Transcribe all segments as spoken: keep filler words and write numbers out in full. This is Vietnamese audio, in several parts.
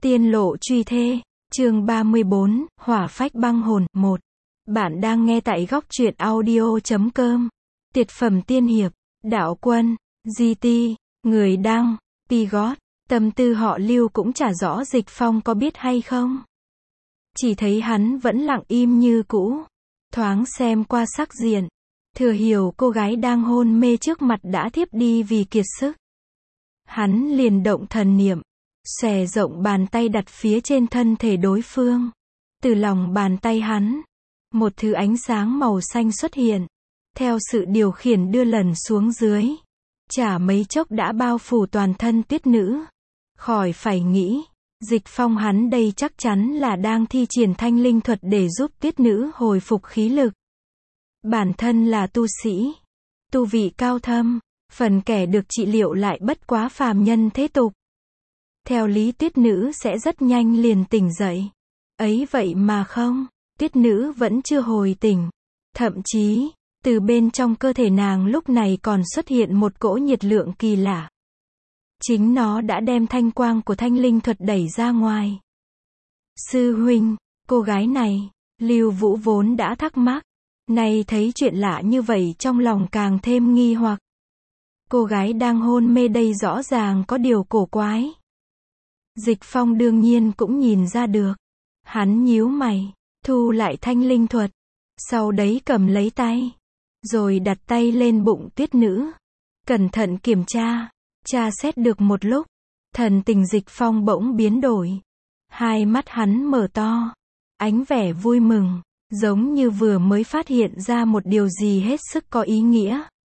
Tiên lộ truy thê, chương ba mươi bốn, hỏa phách băng hồn, một. Bạn đang nghe tại góc truyện audio chấm com. Tuyệt phẩm tiên hiệp, đạo quân, giê tê, người đăng, Pigot. Tâm tư họ Lưu cũng chả rõ Dịch Phong có biết hay không. Chỉ thấy hắn vẫn lặng im như cũ. Thoáng xem qua sắc diện. Thừa hiểu cô gái đang hôn mê trước mặt đã thiếp đi vì kiệt sức. Hắn liền động thần niệm. Xòe rộng bàn tay đặt phía trên thân thể đối phương. Từ lòng bàn tay hắn, một thứ ánh sáng màu xanh xuất hiện. Theo sự điều khiển đưa lần xuống dưới. Chả mấy chốc đã bao phủ toàn thân Tuyết Nữ. Khỏi phải nghĩ, Dịch Phong hắn đây chắc chắn là đang thi triển thanh linh thuật để giúp Tuyết Nữ hồi phục khí lực. Bản thân là tu sĩ, tu vị cao thâm, phần kẻ được trị liệu lại bất quá phàm nhân thế tục. Theo lý Tuyết Nữ sẽ rất nhanh liền tỉnh dậy. Ấy vậy mà không, Tuyết Nữ vẫn chưa hồi tỉnh. Thậm chí, từ bên trong cơ thể nàng lúc này còn xuất hiện một cỗ nhiệt lượng kỳ lạ. Chính nó đã đem thanh quang của thanh linh thuật đẩy ra ngoài. Sư huynh, cô gái này, Lưu Vũ vốn đã thắc mắc. Nay thấy chuyện lạ như vậy trong lòng càng thêm nghi hoặc. Cô gái đang hôn mê đây rõ ràng có điều cổ quái. Dịch Phong đương nhiên cũng nhìn ra được. Hắn nhíu mày, thu lại thanh linh thuật. Sau đấy cầm lấy tay. Rồi đặt tay lên bụng Tuyết Nữ. Cẩn thận kiểm tra. Tra xét được một lúc. Thần tình Dịch Phong bỗng biến đổi. Hai mắt hắn mở to. Ánh vẻ vui mừng. Giống như vừa mới phát hiện ra một điều gì hết sức có ý nghĩa.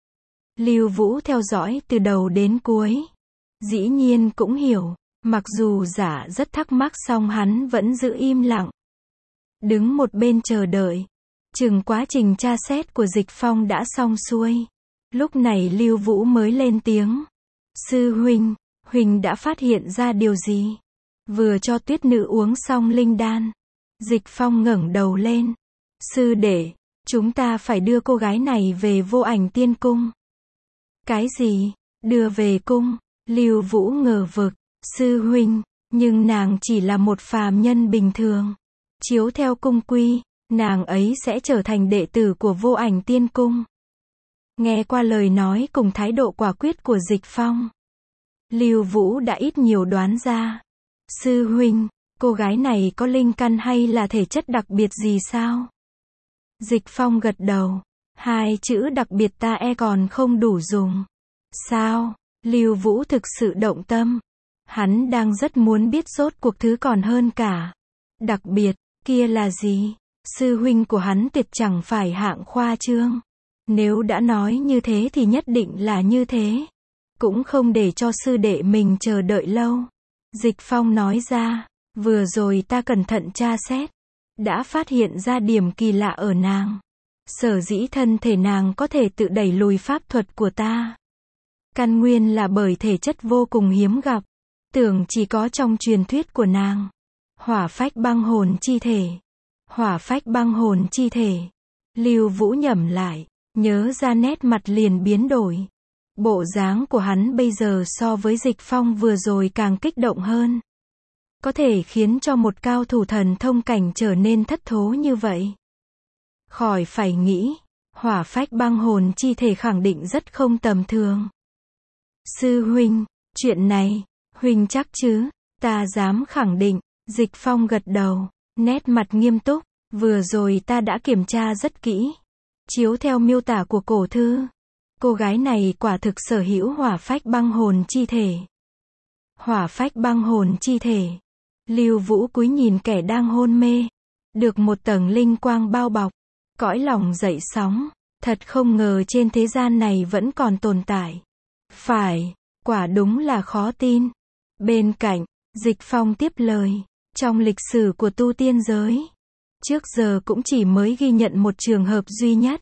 Lưu Vũ theo dõi từ đầu đến cuối. Dĩ nhiên cũng hiểu. Mặc dù giả rất thắc mắc song hắn vẫn giữ im lặng. Đứng một bên chờ đợi. Chừng quá trình tra xét của Dịch Phong đã xong xuôi. Lúc này Lưu Vũ mới lên tiếng. Sư huynh, huynh đã phát hiện ra điều gì? Vừa cho Tuyết Nữ uống xong linh đan. Dịch Phong ngẩng đầu lên. Sư đệ, chúng ta phải đưa cô gái này về Vô Ảnh Tiên Cung. Cái gì? Đưa về cung? Lưu Vũ ngờ vực. Sư huynh, nhưng nàng chỉ là một phàm nhân bình thường. Chiếu theo cung quy, nàng ấy sẽ trở thành đệ tử của Vô Ảnh Tiên Cung. Nghe qua lời nói cùng thái độ quả quyết của Dịch Phong, Lưu Vũ đã ít nhiều đoán ra. Sư huynh, cô gái này có linh căn hay là thể chất đặc biệt gì sao? Dịch Phong gật đầu. Hai chữ đặc biệt ta e còn không đủ dùng. Sao? Lưu Vũ thực sự động tâm. Hắn đang rất muốn biết rốt cuộc thứ còn hơn cả. Đặc biệt, kia là gì? Sư huynh của hắn tuyệt chẳng phải hạng khoa trương. Nếu đã nói như thế thì nhất định là như thế. Cũng không để cho sư đệ mình chờ đợi lâu. Dịch Phong nói ra, vừa rồi ta cẩn thận tra xét. Đã phát hiện ra điểm kỳ lạ ở nàng. Sở dĩ thân thể nàng có thể tự đẩy lùi pháp thuật của ta. Căn nguyên là bởi thể chất vô cùng hiếm gặp. Tưởng chỉ có trong truyền thuyết của nàng. Hỏa phách băng hồn chi thể. Hỏa phách băng hồn chi thể. Lưu Vũ nhẩm lại. Nhớ ra nét mặt liền biến đổi. Bộ dáng của hắn bây giờ so với Dịch Phong vừa rồi càng kích động hơn. Có thể khiến cho một cao thủ thần thông cảnh trở nên thất thố như vậy. Khỏi phải nghĩ. Hỏa phách băng hồn chi thể khẳng định rất không tầm thường. Sư huynh, chuyện này, huynh chắc chứ? Ta dám khẳng định. Dịch Phong gật đầu, nét mặt nghiêm túc. Vừa rồi ta đã kiểm tra rất kỹ. Chiếu theo miêu tả của cổ thư, cô gái này quả thực sở hữu hỏa phách băng hồn chi thể. Hỏa phách băng hồn chi thể. Lưu Vũ cúi nhìn kẻ đang hôn mê. Được một tầng linh quang bao bọc. Cõi lòng dậy sóng. Thật không ngờ trên thế gian này vẫn còn tồn tại. Phải, quả đúng là khó tin. Bên cạnh, Dịch Phong tiếp lời. Trong lịch sử của tu tiên giới, trước giờ cũng chỉ mới ghi nhận một trường hợp duy nhất.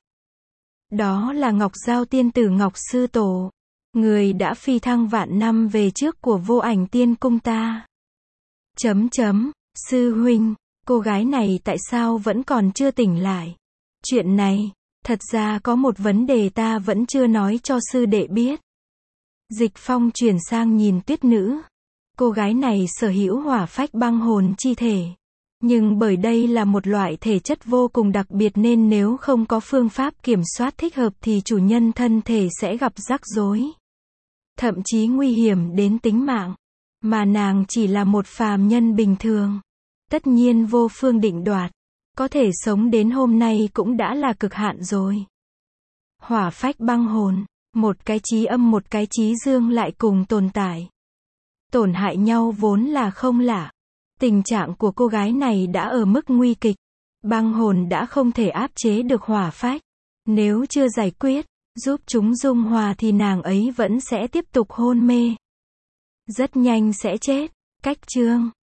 Đó là Ngọc Giao tiên tử Ngọc Sư Tổ. Người đã phi thăng vạn năm về trước của Vô Ảnh Tiên Cung ta. Chấm chấm, sư huynh, cô gái này tại sao vẫn còn chưa tỉnh lại? Chuyện này, thật ra có một vấn đề ta vẫn chưa nói cho sư đệ biết. Dịch Phong chuyển sang nhìn Tuyết Nữ. Cô gái này sở hữu hỏa phách băng hồn chi thể. Nhưng bởi đây là một loại thể chất vô cùng đặc biệt nên nếu không có phương pháp kiểm soát thích hợp thì chủ nhân thân thể sẽ gặp rắc rối. Thậm chí nguy hiểm đến tính mạng. Mà nàng chỉ là một phàm nhân bình thường. Tất nhiên vô phương định đoạt. Có thể sống đến hôm nay cũng đã là cực hạn rồi. Hỏa phách băng hồn. Một cái chí âm một cái chí dương lại cùng tồn tại. Tổn hại nhau vốn là không lạ. Tình trạng của cô gái này đã ở mức nguy kịch. Băng hồn đã không thể áp chế được hỏa phách. Nếu chưa giải quyết, giúp chúng dung hòa thì nàng ấy vẫn sẽ tiếp tục hôn mê. Rất nhanh sẽ chết. Cách chương